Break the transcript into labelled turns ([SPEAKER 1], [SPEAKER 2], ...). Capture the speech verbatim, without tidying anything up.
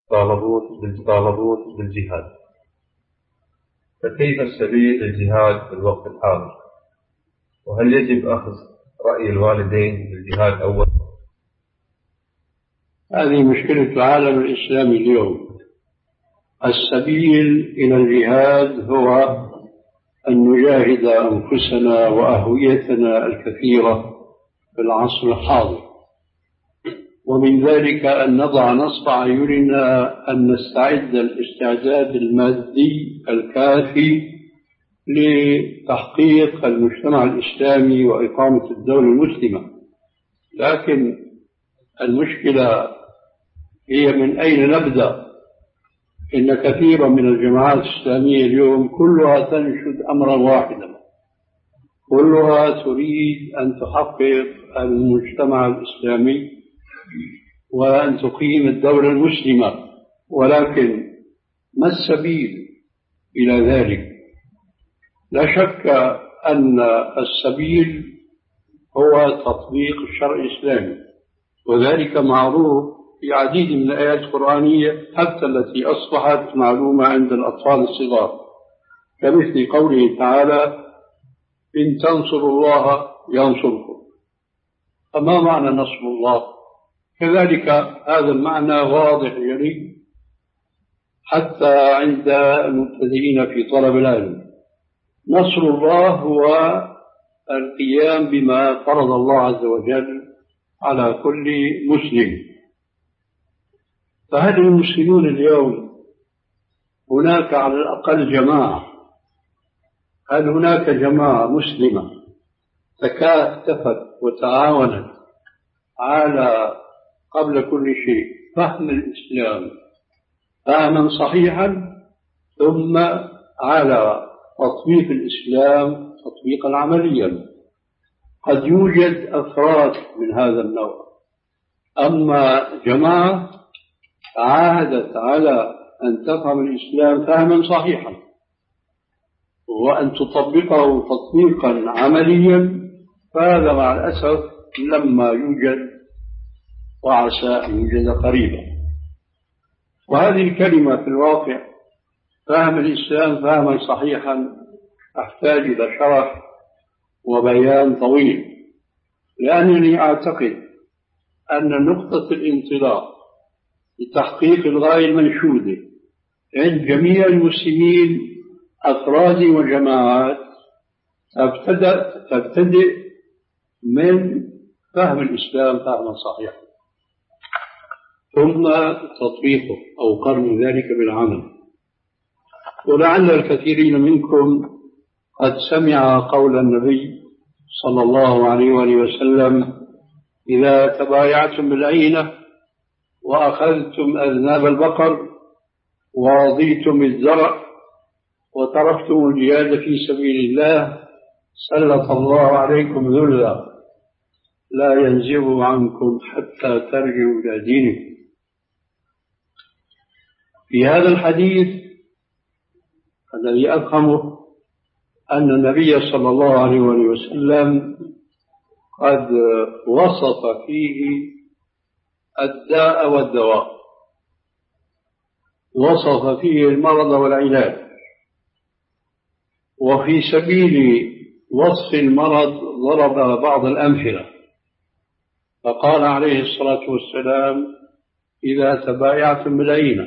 [SPEAKER 1] طالبون بالطالبون بالجهاد، فكيف السبيل للجهاد في الوقت الحاضر؟ وهل يجب أخذ رأي الوالدين بالجهاد أولا؟
[SPEAKER 2] هذه مشكلة العالم الإسلامي اليوم. السبيل إلى الجهاد هو أن نجاهد أنفسنا وأهويتنا الكثيرة في العصر الحاضر، ومن ذلك أن نضع نصب أعيننا أن نستعد الاستعداد المادي الكافي لتحقيق المجتمع الإسلامي وإقامة الدولة المسلمة. لكن المشكلة هي من أين نبدأ؟ إن كثيرا من الجماعات الإسلامية اليوم كلها تنشد أمرا واحدا، كلها تريد أن تحقق المجتمع الإسلامي وأن تقيم الدولة المسلمة، ولكن ما السبيل إلى ذلك؟ لا شك أن السبيل هو تطبيق الشرع الإسلامي، وذلك معروف في عديد من الآيات القرآنية حتى التي أصبحت معلومة عند الأطفال الصغار، كمثل قوله تعالى: إن تنصروا الله ينصركم. فما معنى نصر الله؟ كذلك هذا المعنى واضح جلي حتى عند المبتدئين في طلب العلم. نصر الله هو القيام بما فرض الله عز وجل على كل مسلم. فهل المسلمون اليوم هناك على الأقل جماعة، هل هناك جماعة مسلمة تكاتفت وتعاونت على قبل كل شيء فهم الإسلام فهما صحيحا، ثم على تطبيق الإسلام تطبيقا عمليا؟ قد يوجد أفراد من هذا النوع، أما جماعة عاهدت على أن تفهم الإسلام فهما صحيحا وأن تطبقه تطبيقا عمليا، فهذا مع الأسف لما يوجد، وعسى أن يوجد قريبا. وهذه الكلمة في الواقع فهم الإسلام فهما صحيحا تحتاج إلى شرح وبيان طويل، لأنني أعتقد أن نقطة الانطلاق لتحقيق الغاية المنشودة عند جميع المسلمين أفراد وجماعات تبتدأ تبتدئ من فهم الإسلام فهما صحيحا ثم تطبيقه أو قرن ذلك بالعمل. ولعل الكثيرين منكم قد سمع قول النبي صلى الله عليه وآله وسلم: إذا تبايعتم بالعينة وأخذتم أذناب البقر ورضيتم الزرع وتركتم الجهاد في سبيل الله سلط الله عليكم ذلا لا ينزع عنكم حتى ترجعوا إلى دينكم. في هذا الحديث الذي أفهمه أن النبي صلى الله عليه وسلم قد وصف فيه الداء والدواء، وصف فيه المرض والعلاج، وفي سبيل وصف المرض ضرب بعض الأمثلة، فقال عليه الصلاة والسلام: إذا تبايعتم بالعينة